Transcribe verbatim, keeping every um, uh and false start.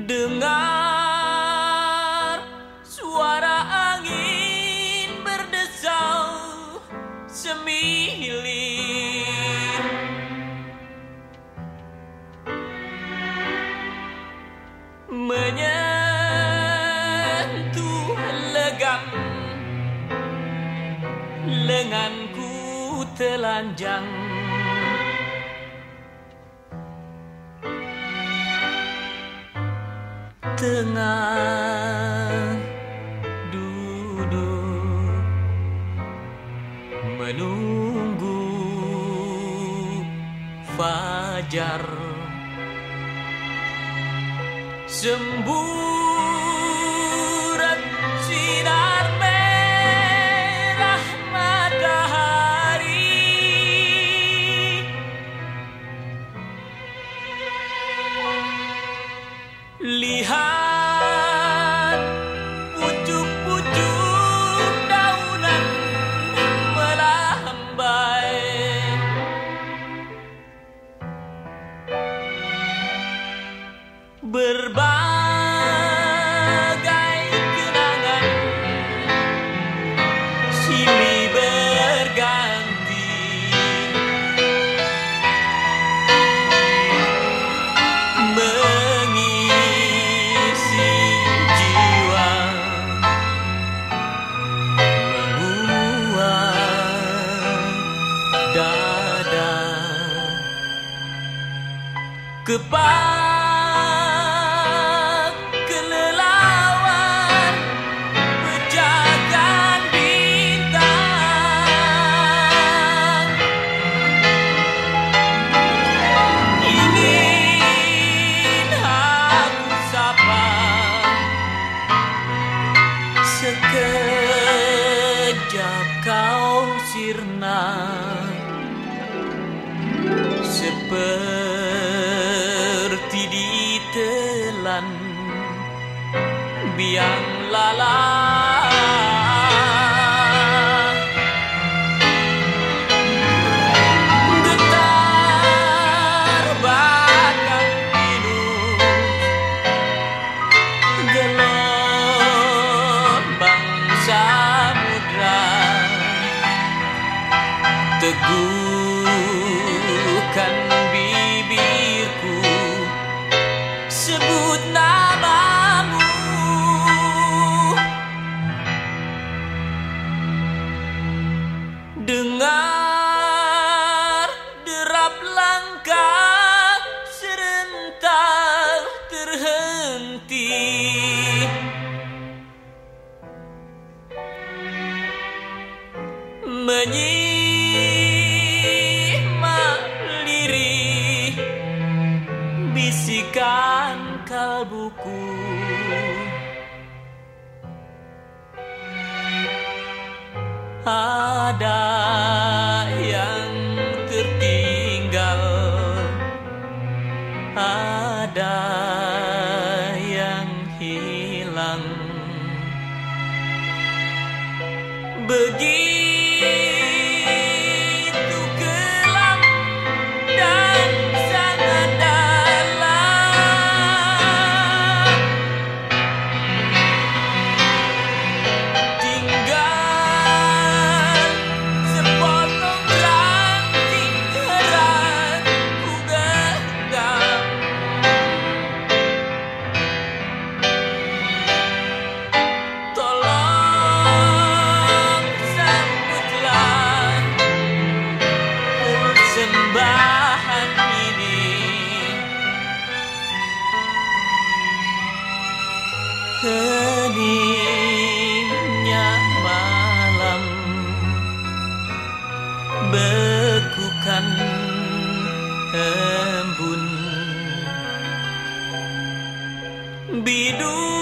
Dengar suara angin berdesau semilir, menyentuh legam lenganku telanjang. Tengah duduk menunggu fajar, semburat sinar merah matahari, lihat pucuk-pucuk daunan melambai, berbagai kenangan silih berganti, mengisi jiwa, menguat dada. Kepak kelelawar pejagan bintang, ingin aku sapa, sekejap kau sirna, seperti ditelan biang lala. Getar batang pinus, gelombang samudra, teguhkan bibirku, sebut namamu. Dengar derap langkah serentak terhenti, menyimak lirih bisikan kalbuku. Ada yang tertinggal, ada yang hilang. Begitu kelam dan sangat dalam, tinggal sepotong ranting erat ku genggam. Tolong sambutlah persembahan ini, heningnya malam bekukan embun, bidu